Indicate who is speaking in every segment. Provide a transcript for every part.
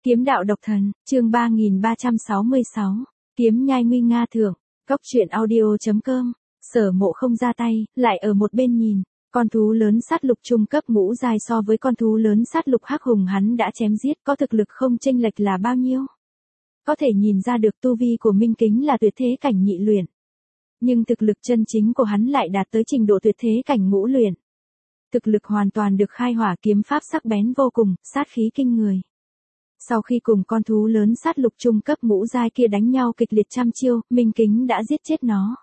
Speaker 1: Kiếm đạo độc thần, chương 3366, kiếm nhai nguy nga thượng, cốc truyện audio.com, Sở Mộ không ra tay, lại ở một bên nhìn, con thú lớn sát lục trung cấp ngũ giai so với con thú lớn sát lục hắc hùng hắn đã chém giết có thực lực không chênh lệch là bao nhiêu. Có thể nhìn ra được tu vi của Minh Kính là tuyệt thế cảnh nhị luyện. Nhưng thực lực chân chính của hắn lại đạt tới trình độ tuyệt thế cảnh ngũ luyện. Thực lực hoàn toàn được khai hỏa, kiếm pháp sắc bén vô cùng, sát khí kinh người. Sau khi cùng con thú lớn sát lục trung cấp ngũ giai kia đánh nhau kịch liệt trăm chiêu, Minh Kính đã giết chết nó.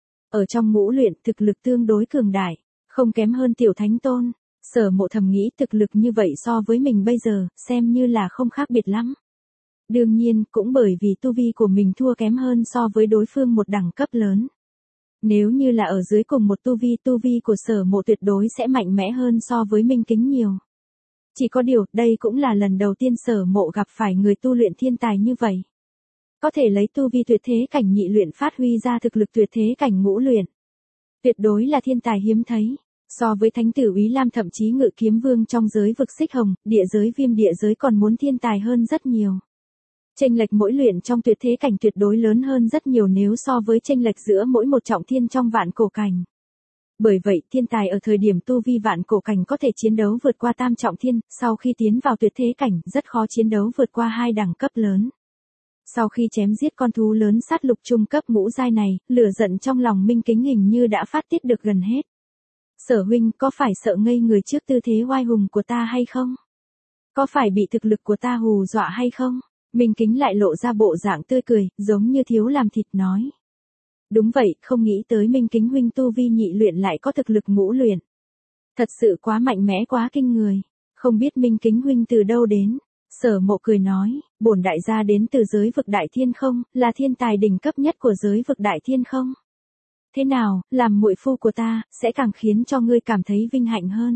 Speaker 1: Ở trong ngũ luyện, thực lực tương đối cường đại, không kém hơn Tiểu Thánh Tôn. Sở Mộ thầm nghĩ thực lực như vậy so với mình bây giờ, xem như là không khác biệt lắm. Đương nhiên, cũng bởi vì tu vi của mình thua kém hơn so với đối phương một đẳng cấp lớn. Nếu như là ở dưới cùng một tu vi của Sở Mộ tuyệt đối sẽ mạnh mẽ hơn so với Minh Kính nhiều. Chỉ có điều, đây cũng là lần đầu tiên Sở Mộ gặp phải người tu luyện thiên tài như vậy. Có thể lấy tu vi tuyệt thế cảnh nhị luyện phát huy ra thực lực tuyệt thế cảnh ngũ luyện. Tuyệt đối là thiên tài hiếm thấy. So với Thánh tử Úy Lam thậm chí Ngự Kiếm Vương trong giới vực xích hồng, địa giới Viêm địa giới còn muốn thiên tài hơn rất nhiều. Chênh lệch mỗi luyện trong tuyệt thế cảnh tuyệt đối lớn hơn rất nhiều nếu so với chênh lệch giữa mỗi một trọng thiên trong vạn cổ cảnh. Bởi vậy, thiên tài ở thời điểm tu vi vạn cổ cảnh có thể chiến đấu vượt qua tam trọng thiên, sau khi tiến vào tuyệt thế cảnh, rất khó chiến đấu vượt qua hai đẳng cấp lớn. Sau khi chém giết con thú lớn sát lục trung cấp ngũ giai này, lửa giận trong lòng Minh Kính hình như đã phát tiết được gần hết. Sở huynh, có phải sợ ngây người trước tư thế oai hùng của ta hay không? Có phải bị thực lực của ta hù dọa hay không? Minh Kính lại lộ ra bộ dạng tươi cười, giống như thiếu làm thịt nói. Đúng vậy, không nghĩ tới Minh Kính huynh tu vi nhị luyện lại có thực lực ngũ luyện. Thật sự quá mạnh mẽ quá kinh người. Không biết Minh Kính huynh từ đâu đến. Sở Mộ cười nói, bổn đại gia đến từ giới vực Đại Thiên không, là thiên tài đỉnh cấp nhất của giới vực Đại Thiên không? Thế nào, làm muội phu của ta, sẽ càng khiến cho ngươi cảm thấy vinh hạnh hơn.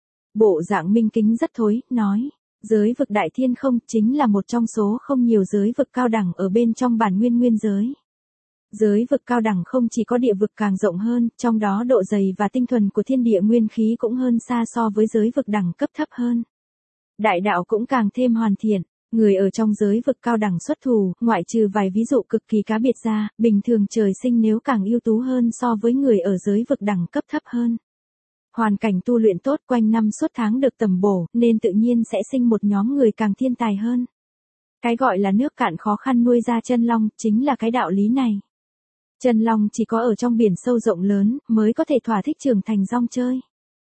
Speaker 1: Bộ dạng Minh Kính rất thối, nói. Giới vực Đại Thiên không chính là một trong số không nhiều giới vực cao đẳng ở bên trong bản nguyên giới. Giới vực cao đẳng không chỉ có địa vực càng rộng hơn, trong đó độ dày và tinh thuần của thiên địa nguyên khí cũng hơn xa so với giới vực đẳng cấp thấp hơn. Đại đạo cũng càng thêm hoàn thiện, người ở trong giới vực cao đẳng xuất thủ, ngoại trừ vài ví dụ cực kỳ cá biệt ra, bình thường trời sinh nếu càng ưu tú hơn so với người ở giới vực đẳng cấp thấp hơn. Hoàn cảnh tu luyện tốt, quanh năm suốt tháng được tầm bổ, nên tự nhiên sẽ sinh một nhóm người càng thiên tài hơn. Cái gọi là nước cạn khó khăn nuôi ra chân long, chính là cái đạo lý này. Chân long chỉ có ở trong biển sâu rộng lớn, mới có thể thỏa thích trưởng thành rong chơi.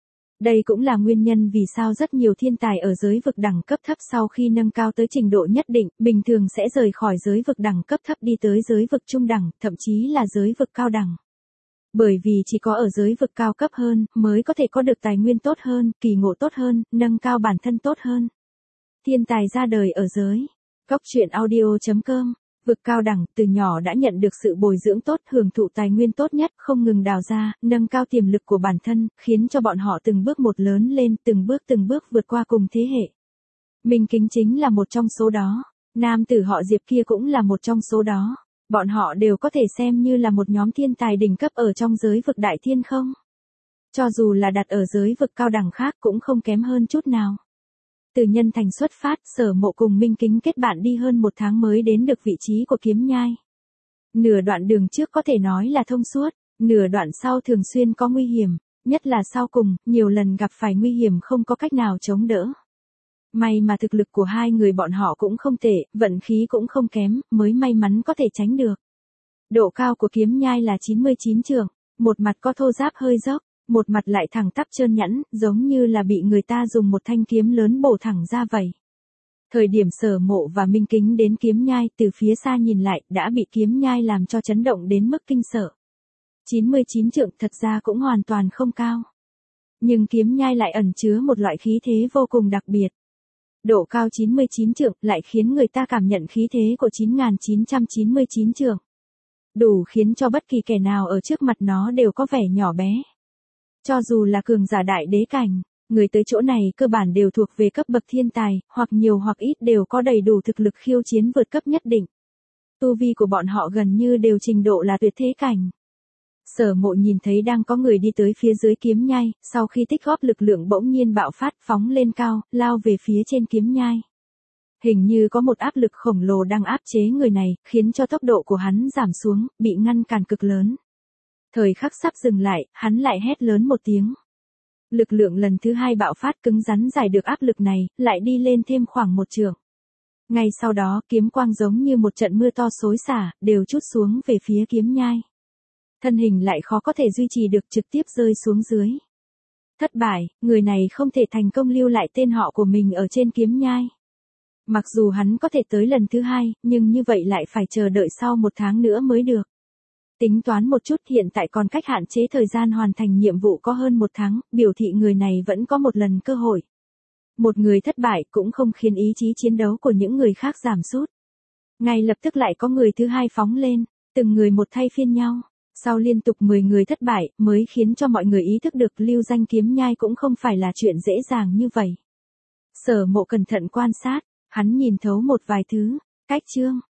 Speaker 1: Đây cũng là nguyên nhân vì sao rất nhiều thiên tài ở giới vực đẳng cấp thấp sau khi nâng cao tới trình độ nhất định, bình thường sẽ rời khỏi giới vực đẳng cấp thấp đi tới giới vực trung đẳng, thậm chí là giới vực cao đẳng. Bởi vì chỉ có ở giới vực cao cấp hơn, mới có thể có được tài nguyên tốt hơn, kỳ ngộ tốt hơn, nâng cao bản thân tốt hơn. Thiên tài ra đời ở giới. Cốc truyện audio.com, vực cao đẳng, từ nhỏ đã nhận được sự bồi dưỡng tốt, hưởng thụ tài nguyên tốt nhất, không ngừng đào ra, nâng cao tiềm lực của bản thân, khiến cho bọn họ từng bước một lớn lên, từng bước vượt qua cùng thế hệ. Minh Kính chính là một trong số đó. Nam tử họ Diệp kia cũng là một trong số đó. Bọn họ đều có thể xem như là một nhóm thiên tài đỉnh cấp ở trong giới vực Đại Thiên không? Cho dù là đặt ở giới vực cao đẳng khác cũng không kém hơn chút nào. Từ Nhân Thành xuất phát, Sở Mộ cùng Minh Kính kết bạn đi hơn một tháng mới đến được vị trí của kiếm nhai. Nửa đoạn đường trước có thể nói là thông suốt, nửa đoạn sau thường xuyên có nguy hiểm, nhất là sau cùng, nhiều lần gặp phải nguy hiểm không có cách nào chống đỡ. May mà thực lực của hai người bọn họ cũng không tệ, vận khí cũng không kém, mới may mắn có thể tránh được. Độ cao của kiếm nhai là 99 trượng, một mặt có thô ráp hơi dốc, một mặt lại thẳng tắp trơn nhẵn, giống như là bị người ta dùng một thanh kiếm lớn bổ thẳng ra vậy. Thời điểm Sở Mộ và Minh Kính đến kiếm nhai, từ phía xa nhìn lại, đã bị kiếm nhai làm cho chấn động đến mức kinh sợ. 99 trượng thật ra cũng hoàn toàn không cao. Nhưng kiếm nhai lại ẩn chứa một loại khí thế vô cùng đặc biệt. Độ cao 99 trượng lại khiến người ta cảm nhận khí thế của 9.999 trượng. Đủ khiến cho bất kỳ kẻ nào ở trước mặt nó đều có vẻ nhỏ bé. Cho dù là cường giả đại đế cảnh, người tới chỗ này cơ bản đều thuộc về cấp bậc thiên tài, hoặc nhiều hoặc ít đều có đầy đủ thực lực khiêu chiến vượt cấp nhất định. Tu vi của bọn họ gần như đều trình độ là tuyệt thế cảnh. Sở Mộ nhìn thấy đang có người đi tới phía dưới kiếm nhai, sau khi tích góp lực lượng bỗng nhiên bạo phát phóng lên cao, lao về phía trên kiếm nhai. Hình như có một áp lực khổng lồ đang áp chế người này, khiến cho tốc độ của hắn giảm xuống, bị ngăn cản cực lớn. Thời khắc sắp dừng lại, hắn lại hét lớn một tiếng. Lực lượng lần thứ hai bạo phát cứng rắn giải được áp lực này, lại đi lên thêm khoảng 1 trượng. Ngay sau đó, kiếm quang giống như một trận mưa to xối xả, đều trút xuống về phía kiếm nhai. Thân hình lại khó có thể duy trì được, trực tiếp rơi xuống dưới. Thất bại, người này không thể thành công lưu lại tên họ của mình ở trên kiếm nhai. Mặc dù hắn có thể tới lần thứ hai, nhưng như vậy lại phải chờ đợi sau 1 tháng nữa mới được. Tính toán một chút, hiện tại còn cách hạn chế thời gian hoàn thành nhiệm vụ có hơn 1 tháng, biểu thị người này vẫn có một lần cơ hội. Một người thất bại cũng không khiến ý chí chiến đấu của những người khác giảm sút. Ngay lập tức lại có người thứ hai phóng lên, từng người một thay phiên nhau. Sau liên tục 10 người thất bại, mới khiến cho mọi người ý thức được lưu danh kiếm nhai cũng không phải là chuyện dễ dàng như vậy. Sở Mộ cẩn thận quan sát, hắn nhìn thấu một vài thứ. Cách chương